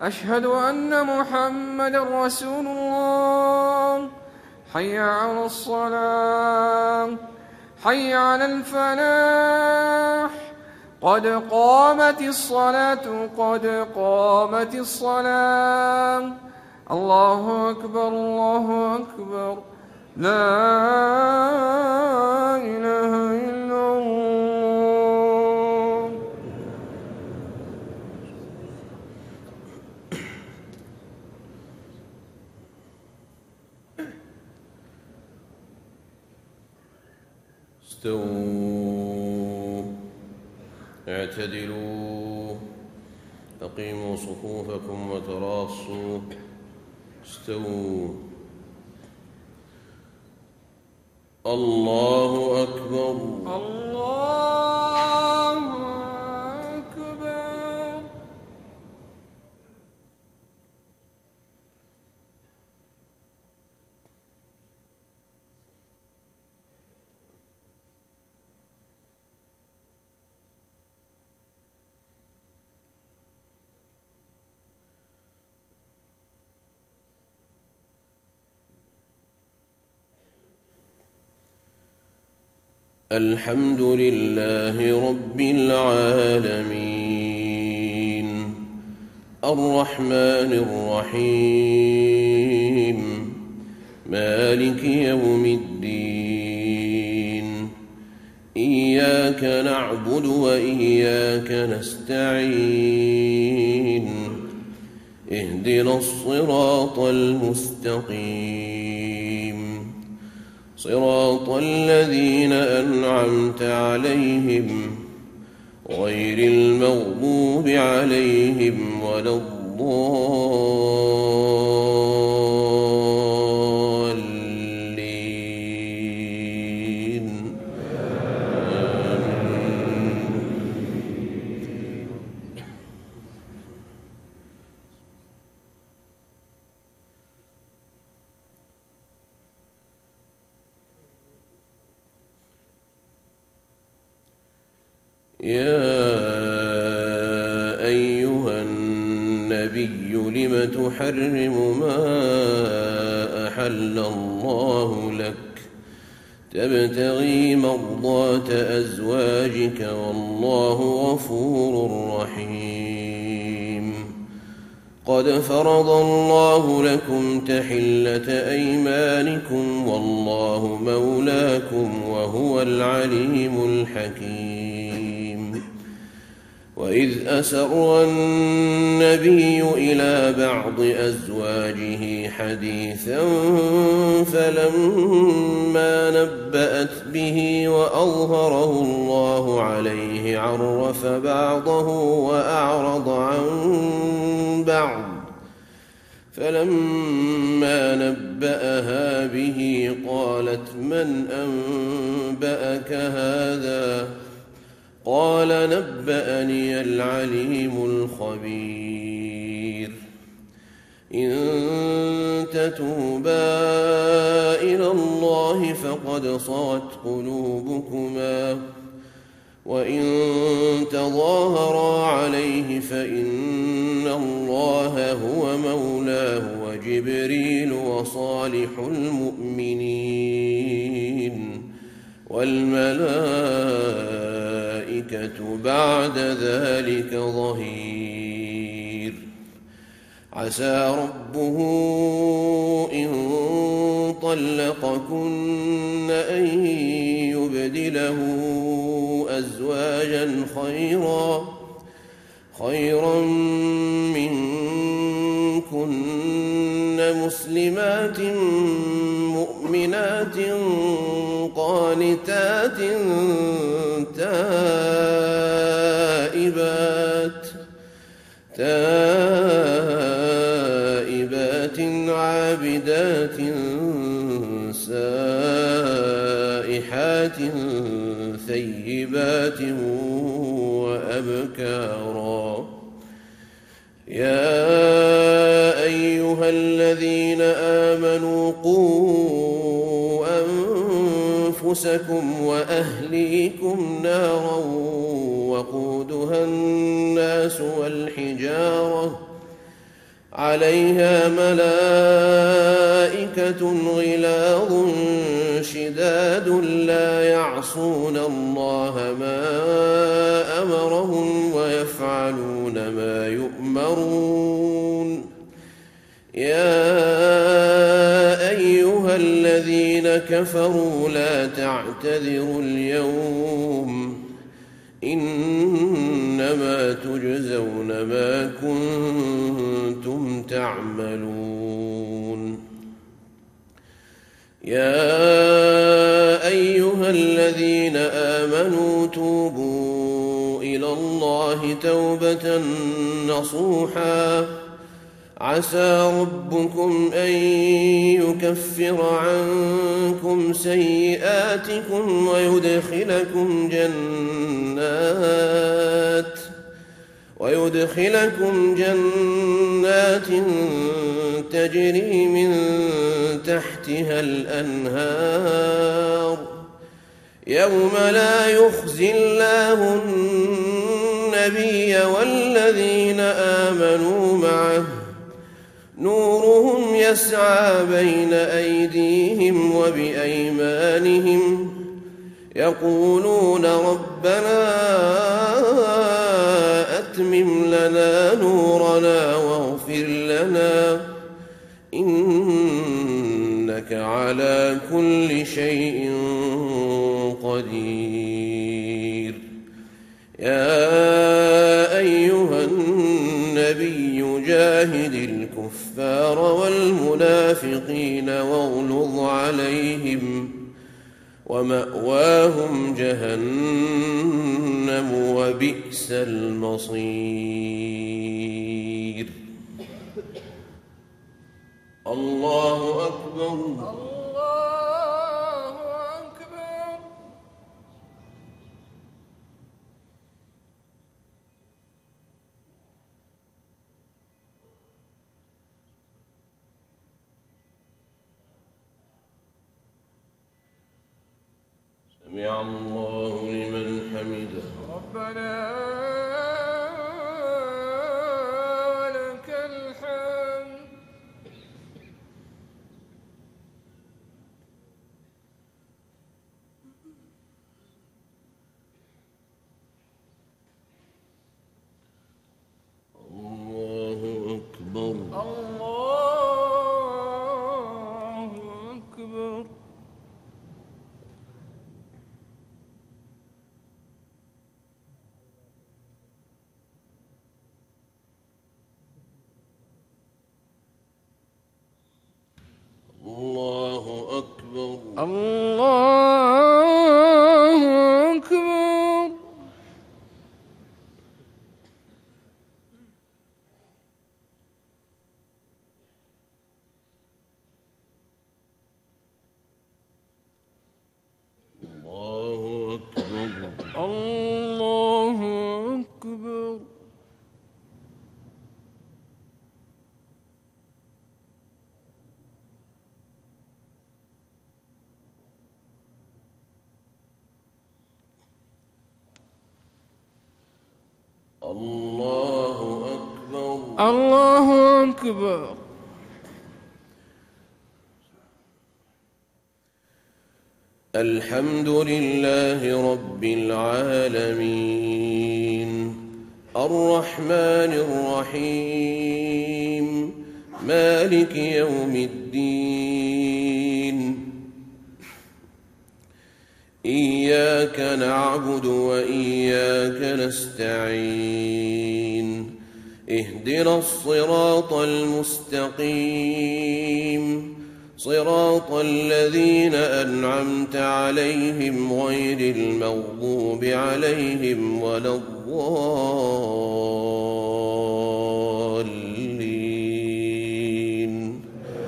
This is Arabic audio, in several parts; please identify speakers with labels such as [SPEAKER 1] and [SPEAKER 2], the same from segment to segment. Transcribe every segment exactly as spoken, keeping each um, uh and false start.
[SPEAKER 1] أشهد أن محمدا رسول الله. حي على الصلاة، حي على الفلاح، قد قامت الصلاة، قد قامت الصلاة. الله أكبر، الله أكبر، لا إله إلا الله.
[SPEAKER 2] استووا، اعتدلوا، أقيموا صفوفكم وتراصوا. استووا. الله أكبر،
[SPEAKER 1] الله أكبر.
[SPEAKER 2] الحمد لله رب العالمين، الرحمن الرحيم، مالك يوم الدين. إياك نعبد وإياك نستعين. اهدنا الصراط المستقيم، صراط الذين أنعمت عليهم غير المغضوب عليهم ولا الضالين. يا أيها النبي لم تحرم ما أحل الله لك تبتغي مرضات أزواجك والله غفور رحيم. قد فرض الله لكم تحلة أيمانكم والله مولاكم وهو العليم الحكيم. وإذ أسر النبي إلى بعض أزواجه حديثا فلما نبأت به وأظهره الله عليه عرف بعضه وأعرض عن بعض. فلما نبأها به قالت من أنبأك هذا؟ قال نبأني العليم الخبير. إن تتوبا إلى الله فقد صغت قلوبكما وإن تظاهرا عليه فإن الله هو مولاه وجبريل وصالح المؤمنين والملائكة بعد ذلك ظهير. عسى ربه إن طلقكن أن يبدله أزواجا خيرا خيرا منكن مسلمات مؤمنات قانتات تائبات تائبات عابدات سائحات ثيبات وأبكارا. يا أيها الذين آمنوا قوا أنفسكم وأهليكم نارا وقودها الناس والحجارة عليها ملائكة غلاظ شداد لا يعصون الله ما أمرهم ويفعلون ما يؤمرون يا أيها الذين كفروا لا تعتذروا اليوم إنما تجزون ما كنتم تعملون يا أيها الذين آمنوا توبوا إلى الله توبة نصوحا عسى ربكم أن يكفر عنكم سيئاتكم ويدخلكم جنات ويدخلكم جنات تجري من تحتها الأنهار يوم لا يخزي الله النبي والذين آمنوا معه نورهم يسعى بين أيديهم وبأيمانهم يقولون ربنا أتمم لنا نورنا واغفر لنا إنك على كل شيء قدير يا أيها النبي جاهد الكفار والمنافقين واغلظ عليهم ومأواهم جهنم وبئس المصير الله أكبر
[SPEAKER 1] الله أكبر.
[SPEAKER 2] سمع الله لمن حمده
[SPEAKER 1] ربنا ولك الحمد.
[SPEAKER 2] الله أكبر
[SPEAKER 1] الله أكبر.
[SPEAKER 2] الله أكبر
[SPEAKER 1] الله أكبر.
[SPEAKER 2] الله أكبر
[SPEAKER 1] الله أكبر.
[SPEAKER 2] الله أكبر
[SPEAKER 1] الله أكبر.
[SPEAKER 2] الحمد لله رب العالمين الرحمن الرحيم مالك يوم الدين إياك نعبد وإياك نستعين اهدنا الصراط المستقيم صراط الذين أنعمت عليهم غير المغضوب عليهم ولا الضالين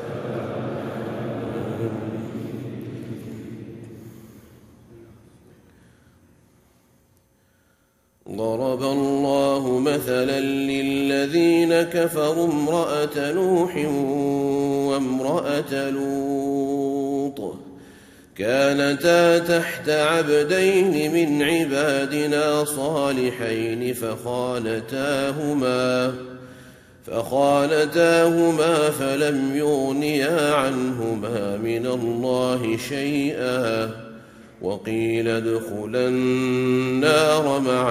[SPEAKER 2] ضرب الله مثلا للذين كفروا امرأة نوح وامرأة لوط كانتا تحت عبدين من عبادنا صالحين فخانتاهما فخانتاهما فلم يغنيا عنهما من الله شيئا وقيل ادخلا النار مع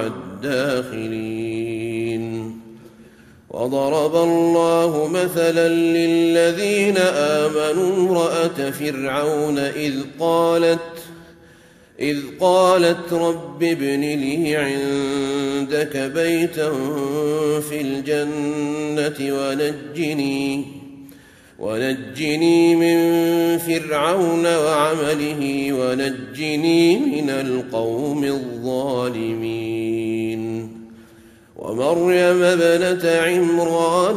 [SPEAKER 2] الداخلين. وضرب الله مثلا للذين آمنوا امرأة فرعون إذ قالت إذ قالت رب ابن لي عندك بيتا في الجنة ونجني ونجني من فرعون وعمله ونجني من القوم الظالمين. ومريم ابنة عمران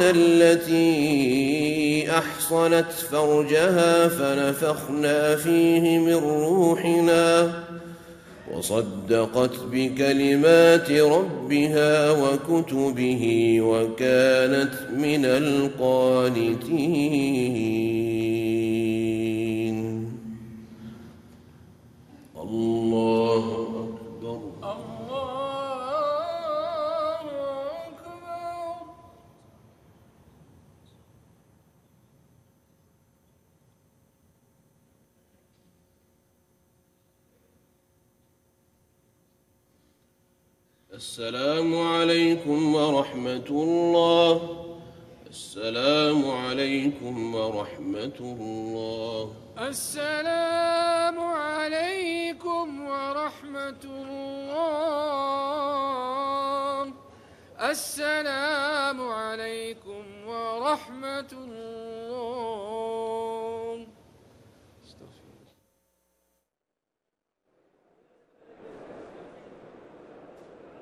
[SPEAKER 2] التي أحصنت فرجها فنفخنا فيه من روحنا وصدقت بكلمات ربها وكتبه وكانت من القانتين. الله أكبر. السلام عليكم ورحمة الله. السلام عليكم ورحمة الله.
[SPEAKER 1] السلام عليكم ورحمة الله. السلام عليكم ورحمة الله.